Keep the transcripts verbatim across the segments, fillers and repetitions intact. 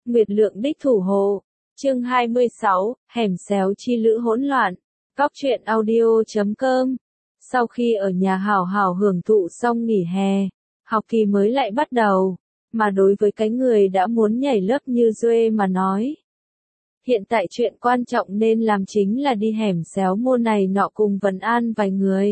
Nguyệt Lượng đích thủ hộ. Chương hai mươi sáu, hẻm xéo chi lữ hỗn loạn. Góc truyện audio chấm com. Sau khi ở nhà hảo hảo hưởng thụ xong nghỉ hè, học kỳ mới lại bắt đầu, mà đối với cái người đã muốn nhảy lớp như Duệ mà nói, hiện tại chuyện quan trọng nên làm chính là đi hẻm xéo mua này nọ cùng vấn an vài người.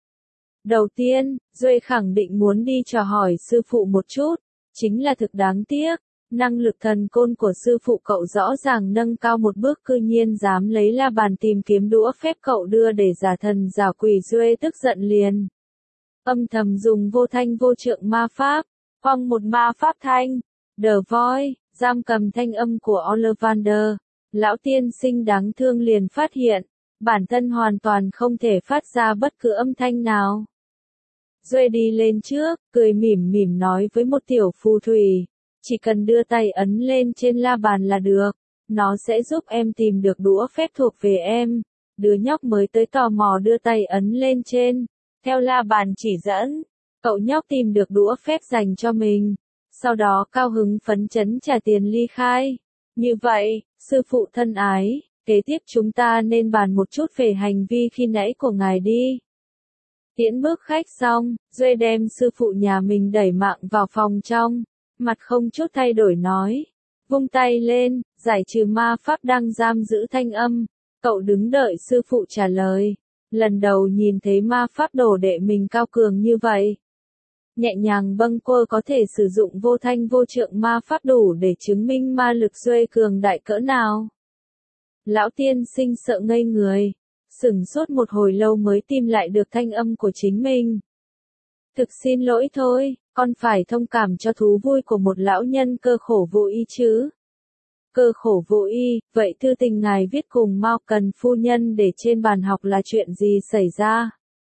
Đầu tiên, Duệ khẳng định muốn đi chào hỏi sư phụ một chút, chính là thực đáng tiếc, năng lực thần côn của sư phụ cậu rõ ràng nâng cao một bước, cư nhiên dám lấy la bàn tìm kiếm đũa phép cậu đưa để giả thần giả quỷ. Duệ tức giận liền âm thầm dùng vô thanh vô trượng ma pháp, quăng một ma pháp thanh, The Voice, giam cầm thanh âm của Ollivander. Lão tiên sinh đáng thương liền phát hiện, bản thân hoàn toàn không thể phát ra bất cứ âm thanh nào. Duệ đi lên trước, cười mỉm mỉm nói với một tiểu phù thủy, chỉ cần đưa tay ấn lên trên la bàn là được, nó sẽ giúp em tìm được đũa phép thuộc về em. Đứa nhóc mới tới tò mò đưa tay ấn lên trên, theo la bàn chỉ dẫn, cậu nhóc tìm được đũa phép dành cho mình, sau đó cao hứng phấn chấn trả tiền ly khai. Như vậy, sư phụ thân ái, kế tiếp chúng ta nên bàn một chút về hành vi khi nãy của ngài đi. Tiễn bước khách xong, Duệ đem sư phụ nhà mình đẩy mạng vào phòng trong, mặt không chút thay đổi nói, vung tay lên, giải trừ ma pháp đang giam giữ thanh âm. Cậu đứng đợi sư phụ trả lời, lần đầu nhìn thấy ma pháp đồ đệ mình cao cường như vậy. Nhẹ nhàng bâng quơ có thể sử dụng vô thanh vô trượng ma pháp đủ để chứng minh ma lực Duệ cường đại cỡ nào. Lão tiên sinh sợ ngây người, sửng sốt một hồi lâu mới tìm lại được thanh âm của chính mình. Thực xin lỗi thôi, con phải thông cảm cho thú vui của một lão nhân cơ khổ vô y chứ. Cơ khổ vô y, vậy thư tình ngài viết cùng Mao Cần phu nhân để trên bàn học là chuyện gì xảy ra?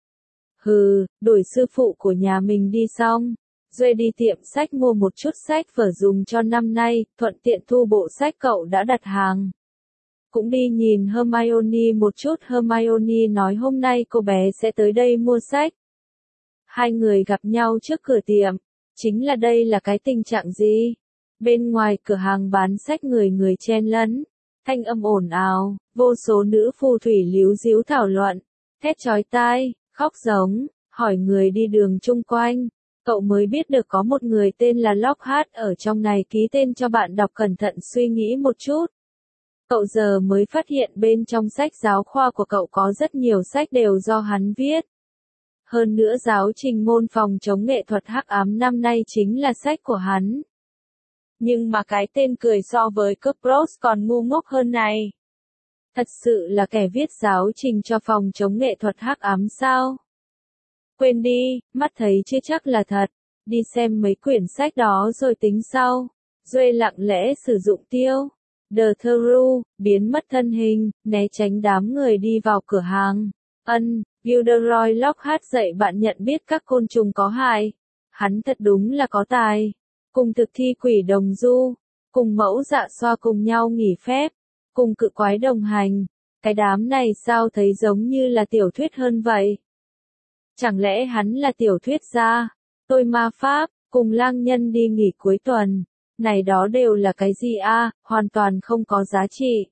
Hừ, đuổi sư phụ của nhà mình đi xong, Duệ đi tiệm sách mua một chút sách vở dùng cho năm nay, thuận tiện thu bộ sách cậu đã đặt hàng. Cũng đi nhìn Hermione một chút. Hermione nói hôm nay cô bé sẽ tới đây mua sách. Hai người gặp nhau trước cửa tiệm, chính là đây là cái tình trạng gì? Bên ngoài cửa hàng bán sách người người chen lấn, thanh âm ồn ào, vô số nữ phù thủy líu díu thảo luận, thét chói tai, khóc giống, hỏi người đi đường chung quanh. Cậu mới biết được có một người tên là Lockhart ở trong này ký tên cho bạn đọc. Cẩn thận suy nghĩ một chút, cậu giờ mới phát hiện bên trong sách giáo khoa của cậu có rất nhiều sách đều do hắn viết. Hơn nữa giáo trình môn phòng chống nghệ thuật hắc ám năm nay chính là sách của hắn. Nhưng mà cái tên cười so với Cupros còn ngu ngốc hơn này. Thật sự là kẻ viết giáo trình cho phòng chống nghệ thuật hắc ám sao? Quên đi, mắt thấy chưa chắc là thật. Đi xem mấy quyển sách đó rồi tính sau. Duệ lặng lẽ sử dụng tiêu The Thru, biến mất thân hình, né tránh đám người đi vào cửa hàng. Ân, Gilderoy Lockhart dạy bạn nhận biết các côn trùng có hại. Hắn thật đúng là có tài. Cùng thực thi quỷ đồng du, cùng mẫu dạ xoa cùng nhau nghỉ phép, cùng cự quái đồng hành. Cái đám này sao thấy giống như là tiểu thuyết hơn vậy? Chẳng lẽ hắn là tiểu thuyết gia? Tôi ma pháp, cùng lang nhân đi nghỉ cuối tuần. Này đó đều là cái gì a? À, hoàn toàn không có giá trị.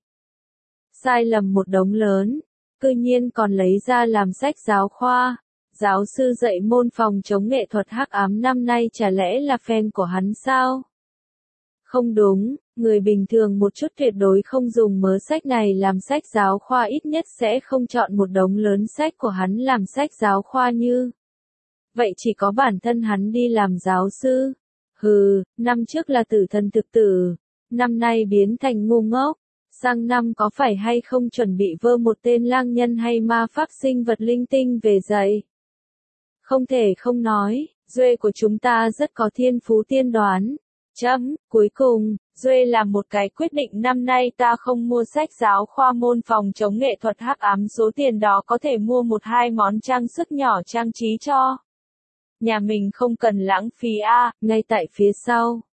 Sai lầm một đống lớn, cư nhiên còn lấy ra làm sách giáo khoa. Giáo sư dạy môn phòng chống nghệ thuật hắc ám năm nay chả lẽ là fan của hắn sao? Không đúng, người bình thường một chút tuyệt đối không dùng mớ sách này làm sách giáo khoa, ít nhất sẽ không chọn một đống lớn sách của hắn làm sách giáo khoa như. Vậy chỉ có bản thân hắn đi làm giáo sư. Hừ, năm trước là tử thần thực tử, năm nay biến thành ngu ngốc, sang năm có phải hay không chuẩn bị vơ một tên lang nhân hay ma pháp sinh vật linh tinh về dạy? Không thể không nói, Duệ của chúng ta rất có thiên phú tiên đoán. Chấm, cuối cùng, Duệ làm một cái quyết định, năm nay ta không mua sách giáo khoa môn phòng chống nghệ thuật hắc ám, số tiền đó có thể mua một hai món trang sức nhỏ trang trí cho nhà mình, không cần lãng phí a. À. Ngay tại phía sau,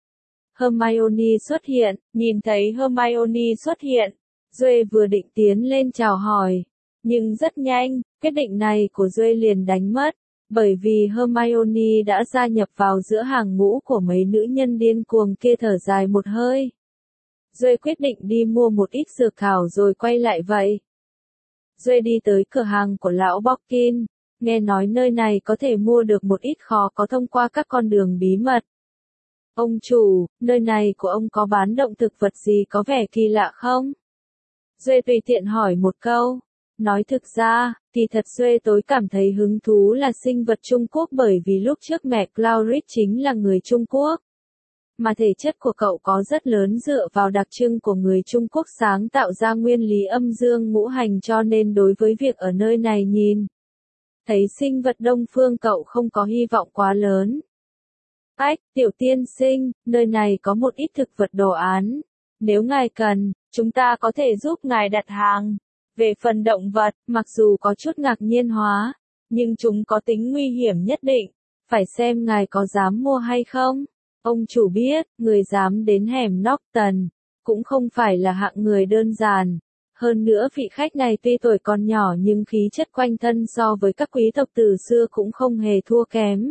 Hermione xuất hiện. Nhìn thấy Hermione xuất hiện, Duệ vừa định tiến lên chào hỏi, nhưng rất nhanh, quyết định này của Duệ liền đánh mất, bởi vì Hermione đã gia nhập vào giữa hàng ngũ của mấy nữ nhân điên cuồng kia. Thở dài một hơi, Duệ quyết định đi mua một ít dược thảo rồi quay lại vậy. Duệ đi tới cửa hàng của lão Borkin, nghe nói nơi này có thể mua được một ít khó có thông qua các con đường bí mật. Ông chủ, nơi này của ông có bán động thực vật gì có vẻ kỳ lạ không? Duệ tùy tiện hỏi một câu. Nói thực ra, thì thật Duệ tối cảm thấy hứng thú là sinh vật Trung Quốc bởi vì lúc trước mẹ Claude chính là người Trung Quốc. Mà thể chất của cậu có rất lớn dựa vào đặc trưng của người Trung Quốc sáng tạo ra nguyên lý âm dương ngũ hành cho nên đối với việc ở nơi này nhìn. Thấy sinh vật Đông Phương cậu không có hy vọng quá lớn. Ách, tiểu tiên sinh, nơi này có một ít thực vật đồ án. Nếu ngài cần, chúng ta có thể giúp ngài đặt hàng. Về phần động vật, mặc dù có chút ngạc nhiên hóa, nhưng chúng có tính nguy hiểm nhất định. Phải xem ngài có dám mua hay không. Ông chủ biết, người dám đến hẻm Norton, cũng không phải là hạng người đơn giản. Hơn nữa vị khách này tuy tuổi còn nhỏ nhưng khí chất quanh thân so với các quý tộc từ xưa cũng không hề thua kém.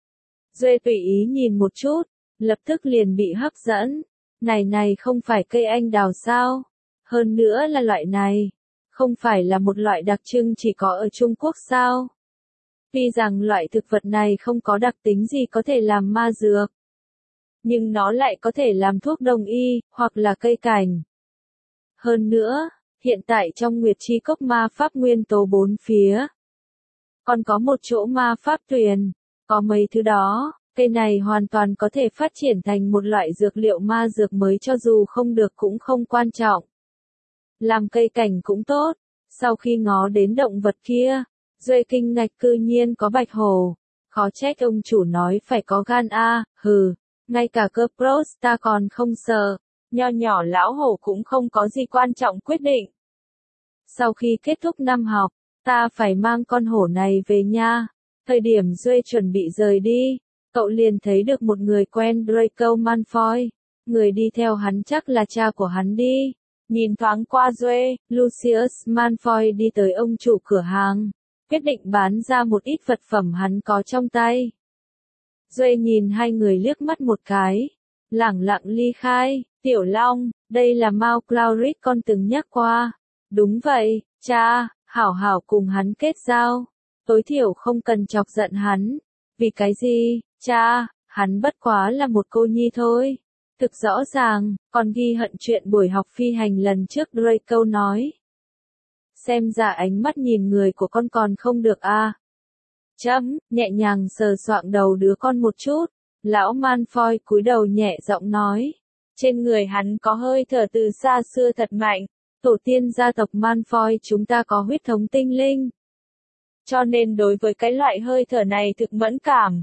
Duệ tùy ý nhìn một chút, lập tức liền bị hấp dẫn. Này này không phải cây anh đào sao? Hơn nữa là loại này. Không phải là một loại đặc trưng chỉ có ở Trung Quốc sao? Tuy rằng loại thực vật này không có đặc tính gì có thể làm ma dược. Nhưng nó lại có thể làm thuốc đông y, hoặc là cây cảnh. Hơn nữa, hiện tại trong Nguyệt Chi Cốc ma pháp nguyên tố bốn phía. Còn có một chỗ ma pháp tuyền, có mấy thứ đó, cây này hoàn toàn có thể phát triển thành một loại dược liệu ma dược mới cho dù không được cũng không quan trọng. Làm cây cảnh cũng tốt, sau khi ngó đến động vật kia, Duệ kinh ngạc cư nhiên có bạch hổ. Khó trách ông chủ nói phải có gan a, hừ. Ngay cả cơ Prosta còn không sợ, nho nhỏ lão hổ cũng không có gì quan trọng quyết định. Sau khi kết thúc năm học, ta phải mang con hổ này về nha. Thời điểm Duệ chuẩn bị rời đi, cậu liền thấy được một người quen Draco Malfoy. Người đi theo hắn chắc là cha của hắn đi. Nhìn thoáng qua Duệ, Lucius Malfoy đi tới ông chủ cửa hàng, quyết định bán ra một ít vật phẩm hắn có trong tay. Duệ nhìn hai người liếc mắt một cái, lẳng lặng ly khai. Tiểu Long, đây là Mao Claude con từng nhắc qua. Đúng vậy, cha, hảo hảo cùng hắn kết giao. Tối thiểu không cần chọc giận hắn. Vì cái gì, cha, hắn bất quá là một cô nhi thôi. Thực rõ ràng, còn ghi hận chuyện buổi học phi hành lần trước Draco nói. Xem ra ánh mắt nhìn người của con còn không được a. À. Chấm, nhẹ nhàng sờ soạng đầu đứa con một chút. Lão Malfoy cúi đầu nhẹ giọng nói. Trên người hắn có hơi thở từ xa xưa thật mạnh. Tổ tiên gia tộc Malfoy chúng ta có huyết thống tinh linh. Cho nên đối với cái loại hơi thở này thực mẫn cảm.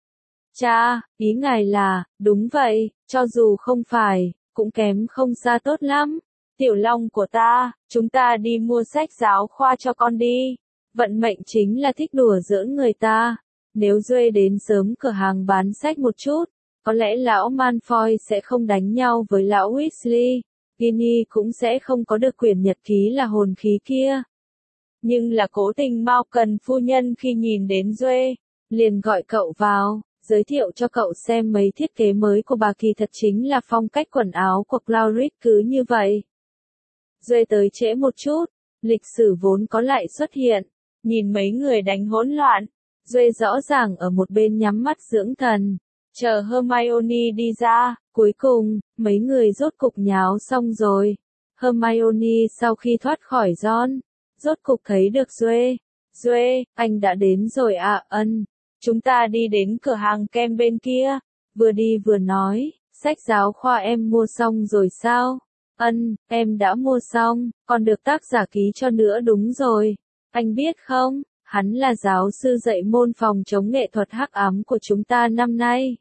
Cha, ý ngài là, đúng vậy, cho dù không phải, cũng kém không xa tốt lắm. Tiểu Long của ta, chúng ta đi mua sách giáo khoa cho con đi. Vận mệnh chính là thích đùa giỡn người ta. Nếu Duệ đến sớm cửa hàng bán sách một chút, có lẽ lão Malfoy sẽ không đánh nhau với lão Weasley. Ginny cũng sẽ không có được quyển nhật ký là hồn khí kia. Nhưng là cố tình Mao Cần phu nhân khi nhìn đến Duệ, liền gọi cậu vào, giới thiệu cho cậu xem mấy thiết kế mới của bà kỳ thật chính là phong cách quần áo của Claude cứ như vậy. Duệ tới trễ một chút, lịch sử vốn có lại xuất hiện, nhìn mấy người đánh hỗn loạn, Duệ rõ ràng ở một bên nhắm mắt dưỡng thần, chờ Hermione đi ra, cuối cùng, mấy người rốt cục nháo xong rồi. Hermione sau khi thoát khỏi Ron, rốt cục thấy được Duệ. Duệ, anh đã đến rồi à, ân. Chúng ta đi đến cửa hàng kem bên kia. Vừa đi vừa nói, sách giáo khoa em mua xong rồi sao? Ân, em đã mua xong, còn được tác giả ký cho nữa đúng rồi. Anh biết không, hắn là giáo sư dạy môn phòng chống nghệ thuật hắc ám của chúng ta năm nay.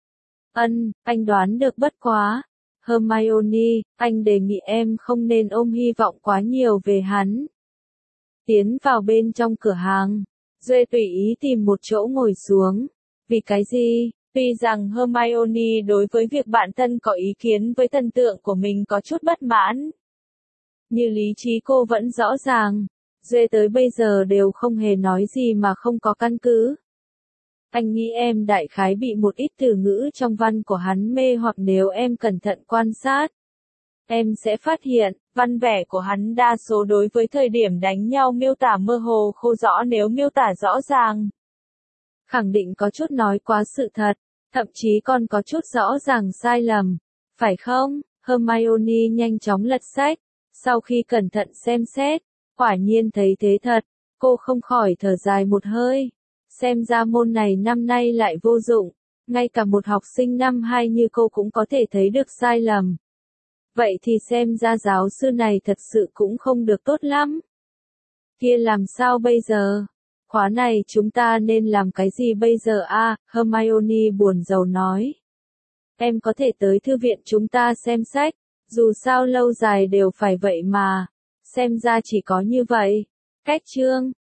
Ân, anh đoán được bất quá. Hermione, anh đề nghị em không nên ôm hy vọng quá nhiều về hắn. Tiến vào bên trong cửa hàng, Duệ tùy ý tìm một chỗ ngồi xuống. Vì cái gì? Tuy rằng Hermione đối với việc bạn thân có ý kiến với thần tượng của mình có chút bất mãn. Như lý trí cô vẫn rõ ràng. Duệ tới bây giờ đều không hề nói gì mà không có căn cứ. Anh nghĩ em đại khái bị một ít từ ngữ trong văn của hắn mê hoặc nếu em cẩn thận quan sát. em sẽ phát hiện, văn vẻ của hắn đa số đối với thời điểm đánh nhau miêu tả mơ hồ khô rõ nếu miêu tả rõ ràng. Khẳng định có chút nói quá sự thật, thậm chí còn có chút rõ ràng sai lầm. Phải không? Hermione nhanh chóng lật sách, sau khi cẩn thận xem xét, quả nhiên thấy thế thật, cô không khỏi thở dài một hơi. Xem ra môn này năm nay lại vô dụng, ngay cả một học sinh năm hai như cô cũng có thể thấy được sai lầm. Vậy thì xem ra giáo sư này thật sự cũng không được tốt lắm. Kia làm sao bây giờ? Khóa này chúng ta nên làm cái gì bây giờ a? Hermione buồn rầu nói. Em có thể tới thư viện chúng ta xem sách, dù sao lâu dài đều phải vậy mà. Xem ra chỉ có như vậy. Cách chương